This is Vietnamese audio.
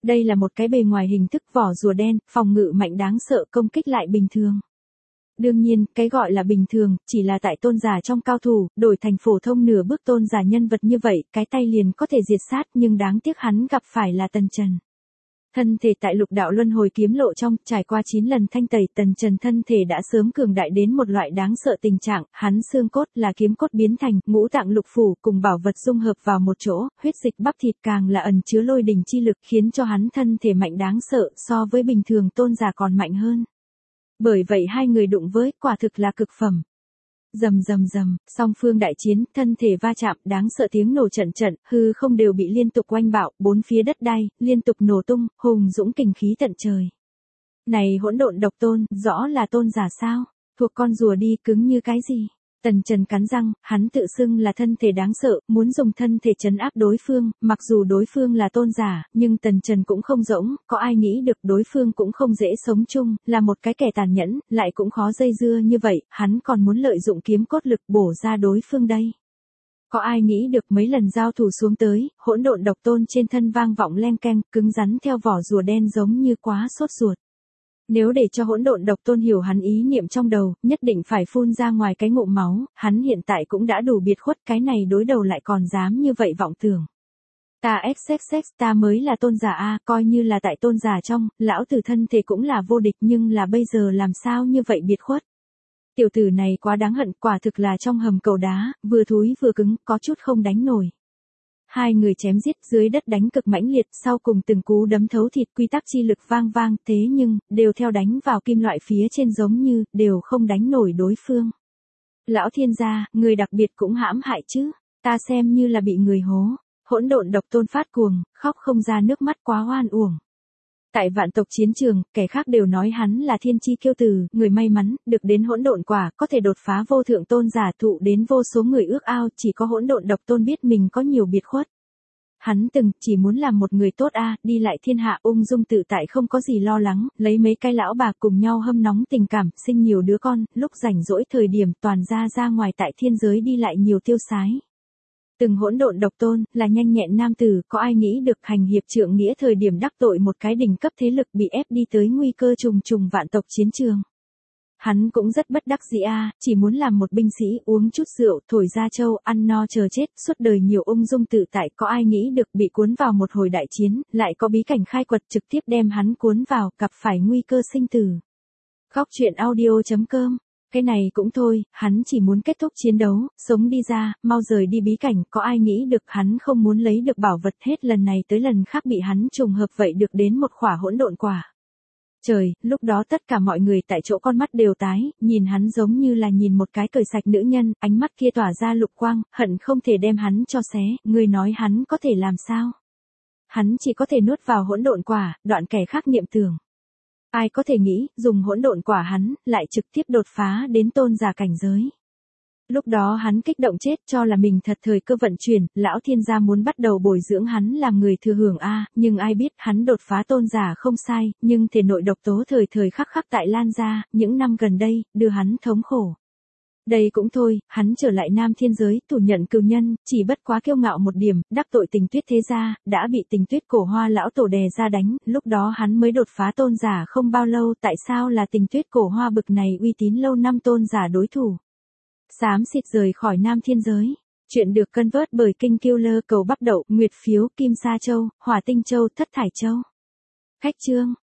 Đây là một cái bề ngoài hình thức vỏ rùa đen, phòng ngự mạnh đáng sợ, công kích lại bình thường. Đương nhiên, cái gọi là bình thường, chỉ là tại tôn giả trong cao thủ, đổi thành phổ thông nửa bước tôn giả nhân vật như vậy, cái tay liền có thể diệt sát, nhưng đáng tiếc hắn gặp phải là Tần Trần. Thân thể tại lục đạo luân hồi kiếm lộ trong, trải qua 9 lần thanh tẩy, Tần Trần thân thể đã sớm cường đại đến một loại đáng sợ tình trạng, hắn xương cốt là kiếm cốt biến thành, ngũ tạng lục phủ cùng bảo vật dung hợp vào một chỗ, huyết dịch bắp thịt càng là ẩn chứa lôi đỉnh chi lực, khiến cho hắn thân thể mạnh đáng sợ, so với bình thường tôn giả còn mạnh hơn. Bởi vậy hai người đụng với, quả thực là cực phẩm. Rầm rầm rầm, song phương đại chiến, thân thể va chạm, đáng sợ tiếng nổ trận trận, hư không đều bị liên tục oanh bạo, bốn phía đất đai liên tục nổ tung, hùng dũng kình khí tận trời. Này hỗn độn độc tôn, rõ là tôn giả sao? Thuộc con rùa đi, cứng như cái gì? Tần Trần cắn răng, hắn tự xưng là thân thể đáng sợ, muốn dùng thân thể trấn áp đối phương, mặc dù đối phương là tôn giả, nhưng Tần Trần cũng không rỗng, có ai nghĩ được đối phương cũng không dễ sống chung, là một cái kẻ tàn nhẫn, lại cũng khó dây dưa như vậy, hắn còn muốn lợi dụng kiếm cốt lực bổ ra đối phương đây. Có ai nghĩ được mấy lần giao thủ xuống tới, hỗn độn độc tôn trên thân vang vọng len keng, cứng rắn theo vỏ rùa đen giống như quá sốt ruột. Nếu để cho hỗn độn độc tôn hiểu hắn ý niệm trong đầu, nhất định phải phun ra ngoài cái ngụm máu, hắn hiện tại cũng đã đủ biệt khuất, cái này đối đầu lại còn dám như vậy vọng tưởng. Ta xxx, ta mới là tôn giả a, coi như là tại tôn giả trong, lão tử thân thể cũng là vô địch, nhưng là bây giờ làm sao như vậy biệt khuất. Tiểu tử này quá đáng hận, quả thực là trong hầm cầu đá, vừa thúi vừa cứng, có chút không đánh nổi. Hai người chém giết dưới đất đánh cực mãnh liệt, sau cùng từng cú đấm thấu thịt, quy tắc chi lực vang vang, thế nhưng, đều theo đánh vào kim loại phía trên giống như, đều không đánh nổi đối phương. Lão thiên gia, người đặc biệt cũng hãm hại chứ, ta xem như là bị người hố. Hỗn độn độc tôn phát cuồng, khóc không ra nước mắt, quá oan uổng. Tại vạn tộc chiến trường, kẻ khác đều nói hắn là thiên chi kiêu tử, người may mắn, được đến hỗn độn quả, có thể đột phá vô thượng tôn giả, thụ đến vô số người ước ao, chỉ có hỗn độn độc tôn biết mình có nhiều biệt khuất. Hắn từng chỉ muốn làm một người tốt đi lại thiên hạ ung dung tự tại, không có gì lo lắng, lấy mấy cái lão bà cùng nhau hâm nóng tình cảm, sinh nhiều đứa con, lúc rảnh rỗi thời điểm toàn ra ngoài tại thiên giới đi lại nhiều tiêu sái. Từng hỗn độn độc tôn, là nhanh nhẹn nam tử, có ai nghĩ được hành hiệp trượng nghĩa thời điểm đắc tội một cái đỉnh cấp thế lực bị ép đi tới nguy cơ trùng trùng vạn tộc chiến trường. Hắn cũng rất bất đắc dĩ chỉ muốn làm một binh sĩ, uống chút rượu, thổi ra châu, ăn no chờ chết, suốt đời nhiều ung dung tự tại, có ai nghĩ được bị cuốn vào một hồi đại chiến, lại có bí cảnh khai quật trực tiếp đem hắn cuốn vào, gặp phải nguy cơ sinh tử. Góc truyện audio.com. Cái này cũng thôi, hắn chỉ muốn kết thúc chiến đấu, sống đi ra, mau rời đi bí cảnh, có ai nghĩ được hắn không muốn lấy được bảo vật, hết lần này tới lần khác bị hắn trùng hợp vậy được đến một khỏa hỗn độn quả. Trời, lúc đó tất cả mọi người tại chỗ con mắt đều tái, nhìn hắn giống như là nhìn một cái cởi sạch nữ nhân, ánh mắt kia tỏa ra lục quang, hận không thể đem hắn cho xé, người nói hắn có thể làm sao? Hắn chỉ có thể nuốt vào hỗn độn quả, đoạn kẻ khác niệm tưởng. Ai có thể nghĩ, dùng hỗn độn quả hắn, lại trực tiếp đột phá đến tôn giả cảnh giới. Lúc đó hắn kích động chết, cho là mình thật thời cơ vận chuyển, lão thiên gia muốn bắt đầu bồi dưỡng hắn làm người thừa hưởng nhưng ai biết hắn đột phá tôn giả không sai, nhưng thể nội độc tố thời thời khắc khắc tại lan ra, những năm gần đây, đưa hắn thống khổ. Đây cũng thôi, hắn trở lại Nam Thiên giới, thủ nhận cừu nhân, chỉ bất quá kiêu ngạo một điểm, đắc tội Tình Tuyết thế gia, đã bị Tình Tuyết cổ hoa lão tổ đè ra đánh, lúc đó hắn mới đột phá tôn giả không bao lâu, tại sao là Tình Tuyết cổ hoa bực này uy tín lâu năm tôn giả đối thủ. Xám xịt rời khỏi Nam Thiên giới. Chuyện được cân vớt bởi Kinh Killer, cầu bắp đậu, nguyệt phiếu, kim sa châu, hỏa tinh châu, thất thải châu. Khách chương.